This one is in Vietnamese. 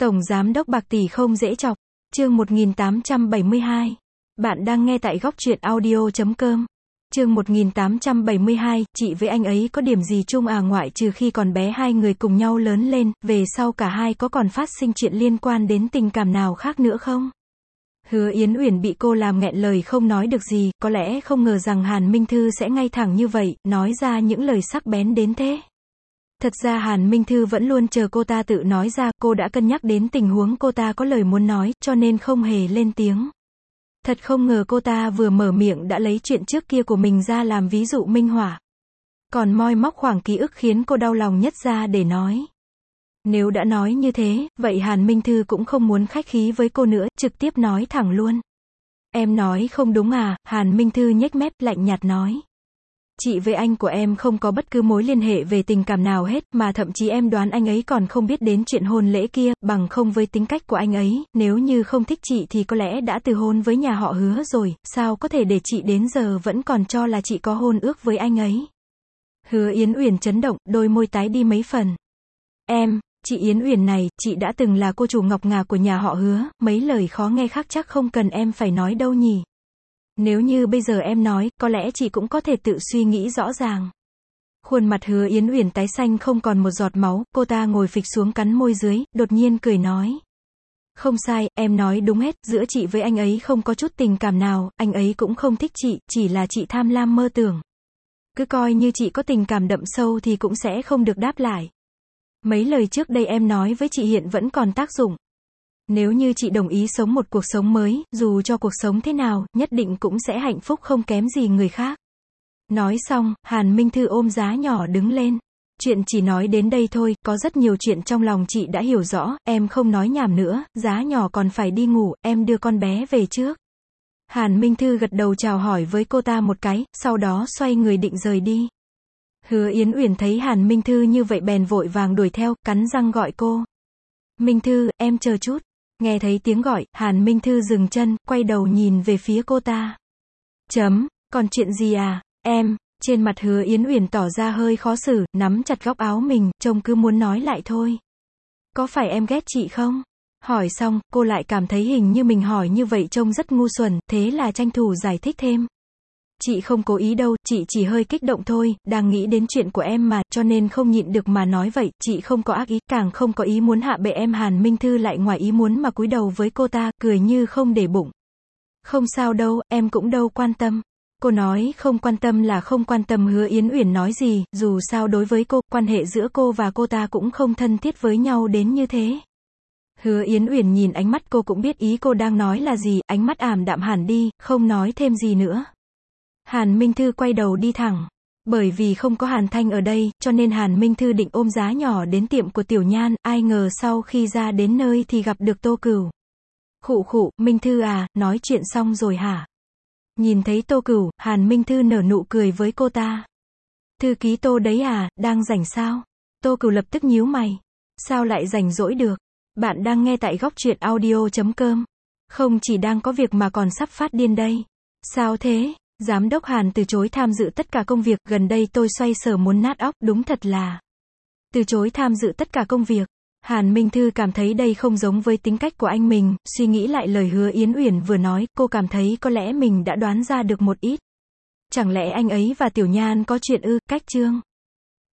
Tổng giám đốc bạc tỷ không dễ chọc. Chương 1872. Bạn đang nghe tại góc truyện audio.com. Chương 1872, chị với anh ấy có điểm gì chung à, ngoại trừ khi còn bé hai người cùng nhau lớn lên, về sau cả hai có còn phát sinh chuyện liên quan đến tình cảm nào khác nữa không? Hứa Yến Uyển bị cô làm nghẹn lời không nói được gì, có lẽ không ngờ rằng Hàn Minh Thư sẽ ngay thẳng như vậy, nói ra những lời sắc bén đến thế. Thật ra Hàn Minh Thư vẫn luôn chờ cô ta tự nói ra, cô đã cân nhắc đến tình huống cô ta có lời muốn nói, cho nên không hề lên tiếng. Thật không ngờ cô ta vừa mở miệng đã lấy chuyện trước kia của mình ra làm ví dụ minh họa. Còn moi móc khoảng ký ức khiến cô đau lòng nhất ra để nói. Nếu đã nói như thế, vậy Hàn Minh Thư cũng không muốn khách khí với cô nữa, trực tiếp nói thẳng luôn. Em nói không đúng à, Hàn Minh Thư nhếch mép lạnh nhạt nói. Chị với anh của em không có bất cứ mối liên hệ về tình cảm nào hết, mà thậm chí em đoán anh ấy còn không biết đến chuyện hôn lễ kia, bằng không với tính cách của anh ấy, nếu như không thích chị thì có lẽ đã từ hôn với nhà họ Hứa rồi, sao có thể để chị đến giờ vẫn còn cho là chị có hôn ước với anh ấy. Hứa Yến Uyển chấn động, đôi môi tái đi mấy phần. Chị Yến Uyển này, chị đã từng là cô chủ ngọc ngà của nhà họ Hứa, mấy lời khó nghe khác chắc không cần em phải nói đâu nhỉ. Nếu như bây giờ em nói, có lẽ chị cũng có thể tự suy nghĩ rõ ràng. Khuôn mặt Hứa Yến Uyển tái xanh không còn một giọt máu, cô ta ngồi phịch xuống cắn môi dưới, đột nhiên cười nói. Không sai, em nói đúng hết, giữa chị với anh ấy không có chút tình cảm nào, anh ấy cũng không thích chị, chỉ là chị tham lam mơ tưởng. Cứ coi như chị có tình cảm đậm sâu thì cũng sẽ không được đáp lại. Mấy lời trước đây em nói với chị hiện vẫn còn tác dụng. Nếu như chị đồng ý sống một cuộc sống mới, dù cho cuộc sống thế nào, nhất định cũng sẽ hạnh phúc không kém gì người khác. Nói xong, Hàn Minh Thư ôm giá nhỏ đứng lên. Chuyện chỉ nói đến đây thôi, có rất nhiều chuyện trong lòng chị đã hiểu rõ, em không nói nhảm nữa, giá nhỏ còn phải đi ngủ, em đưa con bé về trước. Hàn Minh Thư gật đầu chào hỏi với cô ta một cái, sau đó xoay người định rời đi. Hứa Yến Uyển thấy Hàn Minh Thư như vậy bèn vội vàng đuổi theo, cắn răng gọi cô. Minh Thư, em chờ chút. Nghe thấy tiếng gọi, Hàn Minh Thư dừng chân, quay đầu nhìn về phía cô ta. Còn chuyện gì à, em? Trên mặt Hứa Yến Uyển tỏ ra hơi khó xử, nắm chặt góc áo mình, trông cứ muốn nói lại thôi. Có phải em ghét chị không? Hỏi xong, cô lại cảm thấy hình như mình hỏi như vậy trông rất ngu xuẩn, thế là tranh thủ giải thích thêm. Chị không cố ý đâu, chị chỉ hơi kích động thôi, đang nghĩ đến chuyện của em mà, cho nên không nhịn được mà nói vậy, chị không có ác ý, càng không có ý muốn hạ bệ em. Hàn Minh Thư lại ngoài ý muốn mà cúi đầu với cô ta, cười như không để bụng. Không sao đâu, em cũng đâu quan tâm. Cô nói không quan tâm là không quan tâm. Hứa Yến Uyển nói gì, dù sao đối với cô, quan hệ giữa cô và cô ta cũng không thân thiết với nhau đến như thế. Hứa Yến Uyển nhìn ánh mắt cô cũng biết ý cô đang nói là gì, ánh mắt ảm đạm hẳn đi, không nói thêm gì nữa. Hàn Minh Thư quay đầu đi thẳng. Bởi vì không có Hàn Thanh ở đây, cho nên Hàn Minh Thư định ôm giá nhỏ đến tiệm của Tiểu Nhan, ai ngờ sau khi ra đến nơi thì gặp được Tô Cửu. Khụ, Minh Thư à, nói chuyện xong rồi hả? Nhìn thấy Tô Cửu, Hàn Minh Thư nở nụ cười với cô ta. Thư ký Tô đấy à, đang rảnh sao? Tô Cửu lập tức nhíu mày. Sao lại rảnh rỗi được? Bạn đang nghe tại góc truyện audio.com. Không chỉ đang có việc mà còn sắp phát điên đây. Sao thế? Giám đốc Hàn từ chối tham dự tất cả công việc, gần đây tôi xoay sở muốn nát óc, đúng thật là từ chối tham dự tất cả công việc. Hàn Minh Thư cảm thấy đây không giống với tính cách của anh mình, suy nghĩ lại lời Hứa Yến Uyển vừa nói, cô cảm thấy có lẽ mình đã đoán ra được một ít. Chẳng lẽ anh ấy và Tiểu Nhan có chuyện ư? Cách chương